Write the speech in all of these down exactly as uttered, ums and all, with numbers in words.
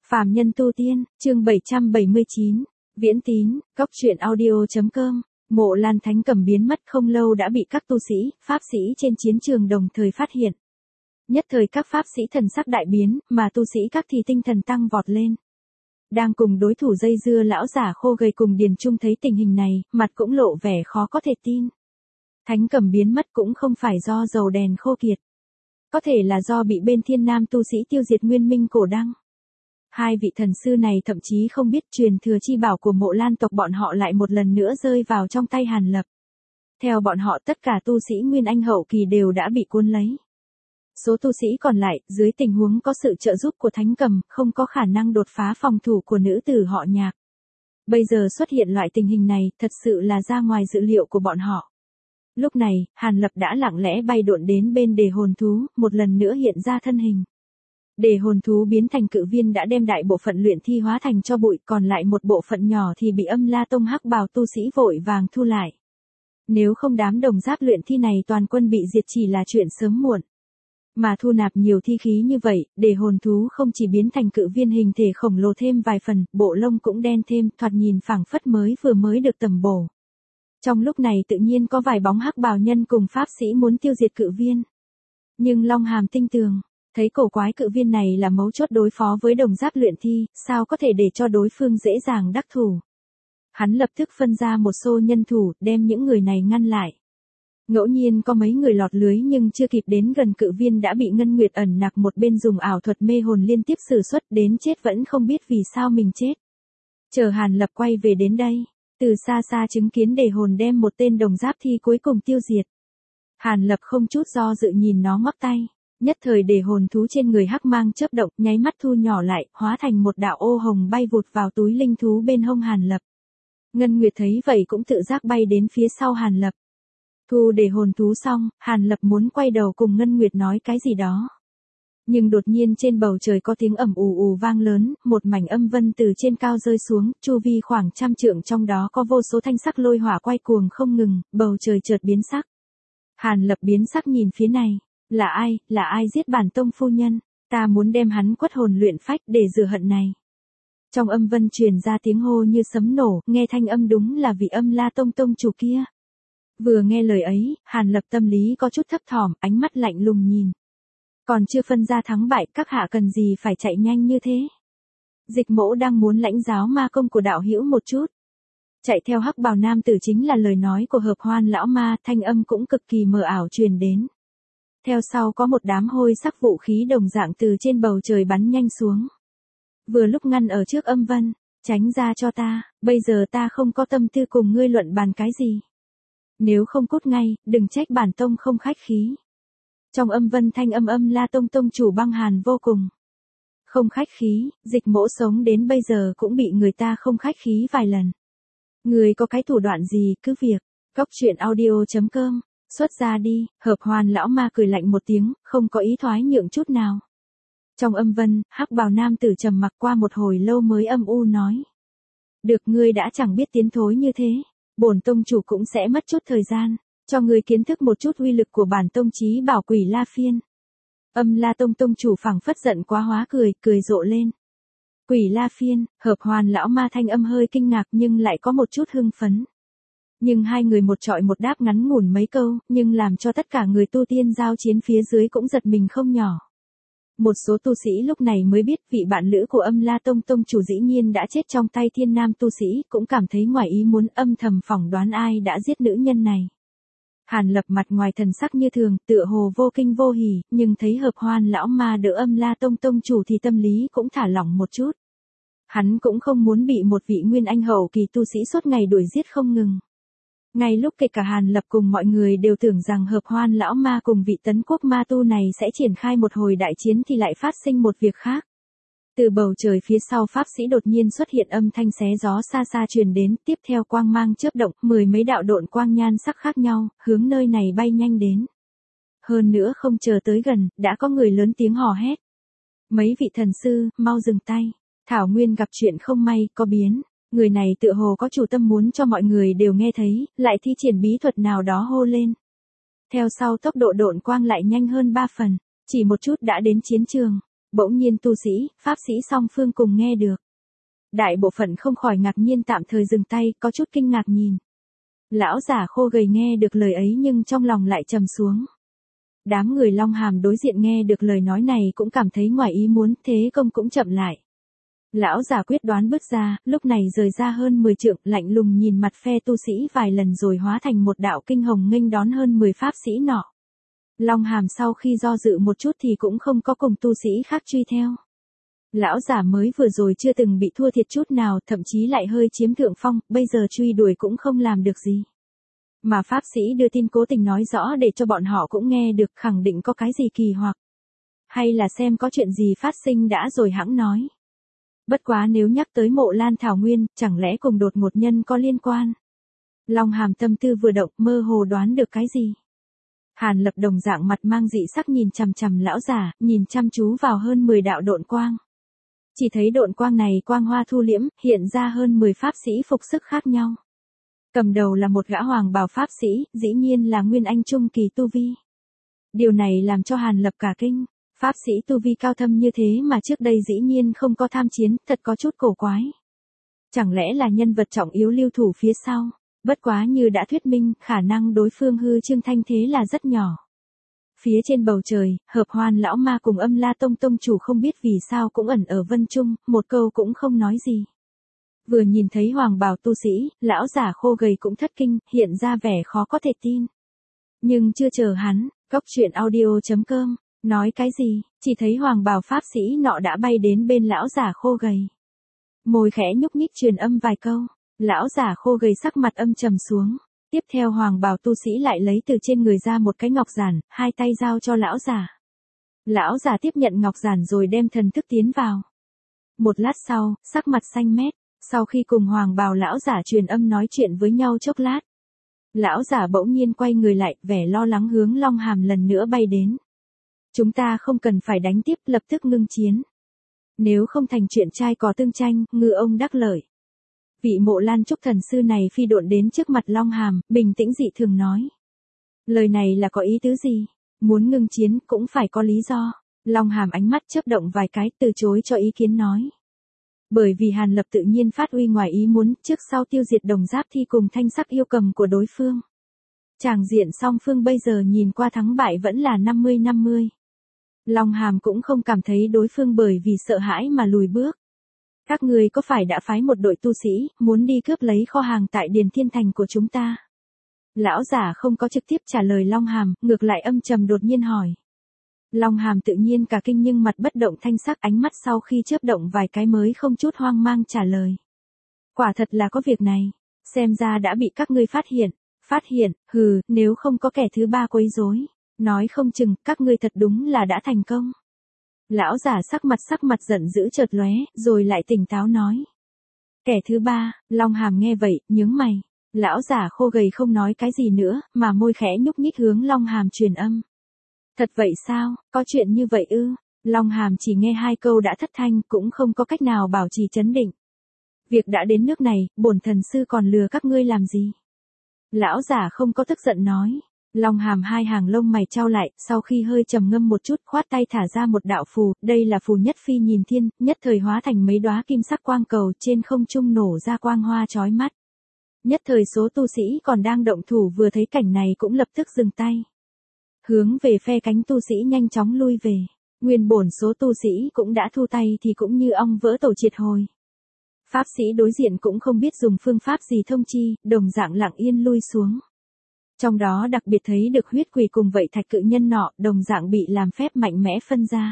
Phàm nhân tu tiên, chương bảy trăm bảy mươi chín, Viễn Tín, Cốc truyện audio chấm com. Mộ Lan Thánh Cầm biến mất không lâu đã bị các tu sĩ, pháp sĩ trên chiến trường đồng thời phát hiện. Nhất thời các pháp sĩ thần sắc đại biến, mà tu sĩ các thì tinh thần tăng vọt lên. Đang cùng đối thủ dây dưa lão giả khô gầy cùng Điền Trung thấy tình hình này, mặt cũng lộ vẻ khó có thể tin. Thánh Cầm biến mất cũng không phải do dầu đèn khô kiệt. Có thể là do bị bên Thiên Nam tu sĩ tiêu diệt nguyên minh cổ đăng. Hai vị thần sư này thậm chí không biết truyền thừa chi bảo của Mộ Lan tộc bọn họ lại một lần nữa rơi vào trong tay Hàn Lập. Theo bọn họ tất cả tu sĩ Nguyên Anh hậu kỳ đều đã bị cuốn lấy. Số tu sĩ còn lại, dưới tình huống có sự trợ giúp của Thánh Cầm, không có khả năng đột phá phòng thủ của nữ tử họ Nhạc. Bây giờ xuất hiện loại tình hình này, thật sự là ra ngoài dự liệu của bọn họ. Lúc này, Hàn Lập đã lặng lẽ bay độn đến bên đề hồn thú, một lần nữa hiện ra thân hình. Đề hồn thú biến thành cự viên đã đem đại bộ phận luyện thi hóa thành cho bụi, còn lại một bộ phận nhỏ thì bị Âm La Tông hắc bào tu sĩ vội vàng thu lại. Nếu không đám đồng giáp luyện thi này toàn quân bị diệt chỉ là chuyện sớm muộn. Mà thu nạp nhiều thi khí như vậy, đề hồn thú không chỉ biến thành cự viên hình thể khổng lồ thêm vài phần, bộ lông cũng đen thêm, thoạt nhìn phảng phất mới vừa mới được tẩm bổ. Trong lúc này tự nhiên có vài bóng hắc bào nhân cùng pháp sĩ muốn tiêu diệt cự viên. Nhưng Long Hàm tinh tường, thấy cổ quái cự viên này là mấu chốt đối phó với đồng giáp luyện thi, sao có thể để cho đối phương dễ dàng đắc thủ. Hắn lập tức phân ra một xô nhân thủ, đem những người này ngăn lại. Ngẫu nhiên có mấy người lọt lưới nhưng chưa kịp đến gần cự viên đã bị Ngân Nguyệt ẩn nặc một bên dùng ảo thuật mê hồn liên tiếp sử xuất, đến chết vẫn không biết vì sao mình chết. Chờ Hàn Lập quay về đến đây, từ xa xa chứng kiến đề hồn đem một tên đồng giáp thi cuối cùng tiêu diệt. Hàn Lập không chút do dự nhìn nó ngoắc tay. Nhất thời đề hồn thú trên người hắc mang chớp động, nháy mắt thu nhỏ lại, hóa thành một đạo ô hồng bay vụt vào túi linh thú bên hông Hàn Lập. Ngân Nguyệt thấy vậy cũng tự giác bay đến phía sau Hàn Lập. Thu đề hồn thú xong, Hàn Lập muốn quay đầu cùng Ngân Nguyệt nói cái gì đó. Nhưng đột nhiên trên bầu trời có tiếng ầm ù ù vang lớn, một mảnh âm vân từ trên cao rơi xuống, chu vi khoảng trăm trượng trong đó có vô số thanh sắc lôi hỏa quay cuồng không ngừng, bầu trời chợt biến sắc. Hàn Lập biến sắc nhìn phía này. Là ai, là ai giết bản tông phu nhân, ta muốn đem hắn quất hồn luyện phách để rửa hận này. Trong âm vân truyền ra tiếng hô như sấm nổ, nghe thanh âm đúng là vị Âm La Tông tông chủ kia. Vừa nghe lời ấy, Hàn Lập tâm lý có chút thấp thỏm, ánh mắt lạnh lùng nhìn. Còn chưa phân ra thắng bại, các hạ cần gì phải chạy nhanh như thế. Dịch Mỗ đang muốn lãnh giáo ma công của đạo hữu một chút. Chạy theo hắc bào nam tử chính là lời nói của Hợp Hoan lão ma, thanh âm cũng cực kỳ mờ ảo truyền đến. Theo sau có một đám hôi sắc vũ khí đồng dạng từ trên bầu trời bắn nhanh xuống. Vừa lúc ngăn ở trước âm vân, tránh ra cho ta, bây giờ ta không có tâm tư cùng ngươi luận bàn cái gì. Nếu không cút ngay, đừng trách bản tông không khách khí. Trong âm vân thanh âm Âm La Tông tông chủ băng hàn vô cùng. Không khách khí, Dịch Mỗ sống đến bây giờ cũng bị người ta không khách khí vài lần. Người có cái thủ đoạn gì cứ việc, cốc truyện audio chấm com. Xuất ra đi, Hợp Hoan lão ma cười lạnh một tiếng, không có ý thoái nhượng chút nào. Trong âm vân, hắc bào nam tử trầm mặc qua một hồi lâu mới âm u nói. Được, ngươi đã chẳng biết tiến thối như thế, bổn tông chủ cũng sẽ mất chút thời gian, cho ngươi kiến thức một chút uy lực của bản tông chí bảo Quỷ La Phiên. Âm La Tông tông chủ phảng phất giận quá hóa cười, cười rộ lên. Quỷ La Phiên, Hợp Hoan lão ma thanh âm hơi kinh ngạc nhưng lại có một chút hưng phấn. Nhưng hai người một trọi một đáp ngắn ngủn mấy câu, nhưng làm cho tất cả người tu tiên giao chiến phía dưới cũng giật mình không nhỏ. Một số tu sĩ lúc này mới biết vị bạn lữ của Âm La Tông tông chủ dĩ nhiên đã chết trong tay Thiên Nam tu sĩ, cũng cảm thấy ngoài ý muốn, âm thầm phỏng đoán ai đã giết nữ nhân này. Hàn Lập mặt ngoài thần sắc như thường, tựa hồ vô kinh vô hỉ, nhưng thấy Hợp Hoan lão ma đỡ Âm La Tông tông chủ thì tâm lý cũng thả lỏng một chút. Hắn cũng không muốn bị một vị Nguyên Anh hậu kỳ tu sĩ suốt ngày đuổi giết không ngừng. Ngay lúc kể cả Hàn Lập cùng mọi người đều tưởng rằng Hợp Hoan lão ma cùng vị Tấn Quốc ma tu này sẽ triển khai một hồi đại chiến thì lại phát sinh một việc khác. Từ bầu trời phía sau pháp sĩ đột nhiên xuất hiện âm thanh xé gió xa xa truyền đến, tiếp theo quang mang chớp động, mười mấy đạo độn quang nhan sắc khác nhau, hướng nơi này bay nhanh đến. Hơn nữa không chờ tới gần, đã có người lớn tiếng hò hét. Mấy vị thần sư, mau dừng tay, Thảo Nguyên gặp chuyện không may, có biến. Người này tựa hồ có chủ tâm muốn cho mọi người đều nghe thấy, lại thi triển bí thuật nào đó hô lên. Theo sau tốc độ độn quang lại nhanh hơn ba phần, chỉ một chút đã đến chiến trường. Bỗng nhiên tu sĩ, pháp sĩ song phương cùng nghe được. Đại bộ phận không khỏi ngạc nhiên tạm thời dừng tay, có chút kinh ngạc nhìn. Lão giả khô gầy nghe được lời ấy nhưng trong lòng lại trầm xuống. Đám người Long Hàm đối diện nghe được lời nói này cũng cảm thấy ngoài ý muốn, thế công cũng chậm lại. Lão giả quyết đoán bước ra, lúc này rời ra hơn mười trượng, lạnh lùng nhìn mặt phe tu sĩ vài lần rồi hóa thành một đạo kinh hồng nghênh đón hơn mười pháp sĩ nọ. Long Hàm sau khi do dự một chút thì cũng không có cùng tu sĩ khác truy theo. Lão giả mới vừa rồi chưa từng bị thua thiệt chút nào, thậm chí lại hơi chiếm thượng phong, bây giờ truy đuổi cũng không làm được gì. Mà pháp sĩ đưa tin cố tình nói rõ để cho bọn họ cũng nghe được, khẳng định có cái gì kỳ hoặc. Hay là xem có chuyện gì phát sinh đã rồi hãng nói. Bất quá nếu nhắc tới Mộ Lan Thảo Nguyên, chẳng lẽ cùng đột ngột nhân có liên quan. Long Hàm tâm tư vừa động, mơ hồ đoán được cái gì. Hàn Lập đồng dạng mặt mang dị sắc nhìn chằm chằm lão giả, nhìn chăm chú vào hơn mười đạo độn quang. Chỉ thấy độn quang này quang hoa thu liễm, hiện ra hơn mười pháp sĩ phục sức khác nhau. Cầm đầu là một gã hoàng bào pháp sĩ, dĩ nhiên là Nguyên Anh Trung kỳ tu vi. Điều này làm cho Hàn Lập cả kinh. Pháp sĩ tu vi cao thâm như thế mà trước đây dĩ nhiên không có tham chiến, thật có chút cổ quái. Chẳng lẽ là nhân vật trọng yếu lưu thủ phía sau? Bất quá như đã thuyết minh, khả năng đối phương hư trương thanh thế là rất nhỏ. Phía trên bầu trời, Hợp Hoan lão ma cùng Âm La Tông tông chủ không biết vì sao cũng ẩn ở vân trung, một câu cũng không nói gì. Vừa nhìn thấy hoàng bào tu sĩ, lão giả khô gầy cũng thất kinh, hiện ra vẻ khó có thể tin. Nhưng chưa chờ hắn, Cốc Truyện Audio chấm com nói cái gì, chỉ thấy hoàng bào pháp sĩ nọ đã bay đến bên lão giả khô gầy. Môi khẽ nhúc nhích truyền âm vài câu, lão giả khô gầy sắc mặt âm trầm xuống. Tiếp theo hoàng bào tu sĩ lại lấy từ trên người ra một cái ngọc giản, hai tay giao cho lão giả. Lão giả tiếp nhận ngọc giản rồi đem thần thức tiến vào. Một lát sau, sắc mặt xanh mét, sau khi cùng hoàng bào lão giả truyền âm nói chuyện với nhau chốc lát. Lão giả bỗng nhiên quay người lại, vẻ lo lắng hướng Long Hàm lần nữa bay đến. Chúng ta không cần phải đánh tiếp, lập tức ngưng chiến. Nếu không thành chuyện trai cò tương tranh, ngư ông đắc lợi. Vị Mộ Lan Trúc thần sư này phi độn đến trước mặt Long Hàm, bình tĩnh dị thường nói. Lời này là có ý tứ gì? Muốn ngưng chiến cũng phải có lý do. Long Hàm ánh mắt chớp động vài cái, từ chối cho ý kiến nói. Bởi vì Hàn Lập tự nhiên phát uy ngoài ý muốn, trước sau tiêu diệt Đồng Giáp Thi cùng thanh sắc yêu cầm của đối phương. Tràng diện song phương bây giờ nhìn qua thắng bại vẫn là năm mươi năm mươi. Long Hàm cũng không cảm thấy đối phương bởi vì sợ hãi mà lùi bước. Các người có phải đã phái một đội tu sĩ, muốn đi cướp lấy kho hàng tại Điền Thiên Thành của chúng ta? Lão giả không có trực tiếp trả lời Long Hàm, ngược lại âm trầm đột nhiên hỏi. Long Hàm tự nhiên cả kinh nhưng mặt bất động thanh sắc, ánh mắt sau khi chớp động vài cái mới không chút hoang mang trả lời. Quả thật là có việc này, xem ra đã bị các ngươi phát hiện. Phát hiện, hừ, nếu không có kẻ thứ ba quấy rối, nói không chừng các ngươi thật đúng là đã thành công. Lão giả sắc mặt sắc mặt giận dữ chợt lóe, rồi lại tỉnh táo nói. Kẻ thứ ba, Long Hàm nghe vậy, nhướng mày. Lão giả khô gầy không nói cái gì nữa, mà môi khẽ nhúc nhích hướng Long Hàm truyền âm. Thật vậy sao, có chuyện như vậy ư? Long Hàm chỉ nghe hai câu đã thất thanh, cũng không có cách nào bảo trì trấn định. Việc đã đến nước này, bổn thần sư còn lừa các ngươi làm gì? Lão giả không có tức giận nói. Long Hàm hai hàng lông mày trao lại, sau khi hơi trầm ngâm một chút, khoát tay thả ra một đạo phù, đây là phù nhất phi nhìn thiên, nhất thời hóa thành mấy đóa kim sắc quang cầu, trên không trung nổ ra quang hoa chói mắt. Nhất thời số tu sĩ còn đang động thủ vừa thấy cảnh này cũng lập tức dừng tay. Hướng về phe cánh tu sĩ nhanh chóng lui về. Nguyên bổn số tu sĩ cũng đã thu tay thì cũng như ong vỡ tổ triệt hồi. Pháp sĩ đối diện cũng không biết dùng phương pháp gì thông chi, đồng dạng lặng yên lui xuống. Trong đó đặc biệt thấy được huyết quỷ cùng vậy thạch cự nhân nọ, đồng dạng bị làm phép mạnh mẽ phân ra.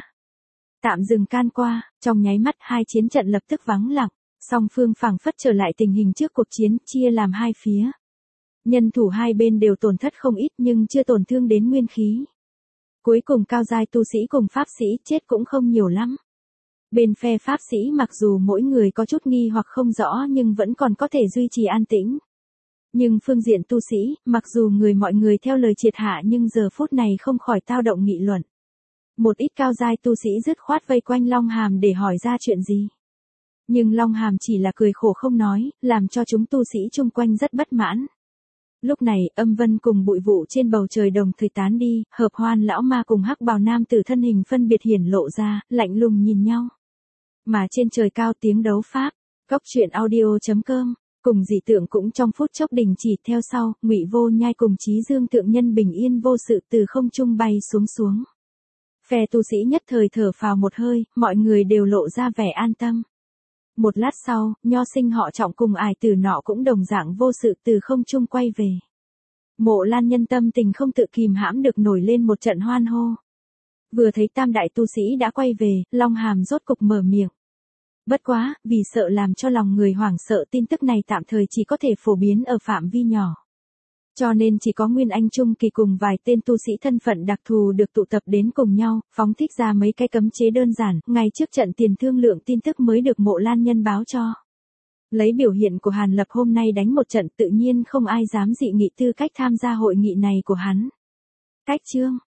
Tạm dừng can qua, trong nháy mắt hai chiến trận lập tức vắng lặng, song phương phảng phất trở lại tình hình trước cuộc chiến, chia làm hai phía. Nhân thủ hai bên đều tổn thất không ít nhưng chưa tổn thương đến nguyên khí. Cuối cùng cao giai tu sĩ cùng pháp sĩ chết cũng không nhiều lắm. Bên phe pháp sĩ mặc dù mỗi người có chút nghi hoặc không rõ nhưng vẫn còn có thể duy trì an tĩnh. Nhưng phương diện tu sĩ, mặc dù người mọi người theo lời triệt hạ nhưng giờ phút này không khỏi tao động nghị luận. Một ít cao giai tu sĩ dứt khoát vây quanh Long Hàm để hỏi ra chuyện gì. Nhưng Long Hàm chỉ là cười khổ không nói, làm cho chúng tu sĩ chung quanh rất bất mãn. Lúc này, âm vân cùng bụi vụ trên bầu trời đồng thời tán đi, hợp hoan lão ma cùng hắc bào nam tử thân hình phân biệt hiển lộ ra, lạnh lùng nhìn nhau. Mà trên trời cao tiếng đấu pháp, Cốc truyện audio chấm com, cùng dị tượng cũng trong phút chốc đình chỉ. Theo sau, Ngụy Vô Nhai cùng Chí Dương Thượng Nhân bình yên vô sự từ không trung bay xuống xuống. Phe tu sĩ nhất thời thở phào một hơi, mọi người đều lộ ra vẻ an tâm. Một lát sau, Nho Sinh họ Trọng cùng ải tử nọ cũng đồng dạng vô sự từ không trung quay về. Mộ Lan Nhân tâm tình không tự kìm hãm được nổi lên một trận hoan hô. Vừa thấy tam đại tu sĩ đã quay về, Long Hàm rốt cục mở miệng. Bất quá, vì sợ làm cho lòng người hoảng sợ, tin tức này tạm thời chỉ có thể phổ biến ở phạm vi nhỏ. Cho nên chỉ có Nguyên Anh Trung Kỳ cùng vài tên tu sĩ thân phận đặc thù được tụ tập đến cùng nhau, phóng thích ra mấy cái cấm chế đơn giản, ngay trước trận tiền thương lượng tin tức mới được Mộ Lan Nhân báo cho. Lấy biểu hiện của Hàn Lập hôm nay đánh một trận, tự nhiên không ai dám dị nghị tư cách tham gia hội nghị này của hắn. Cách chương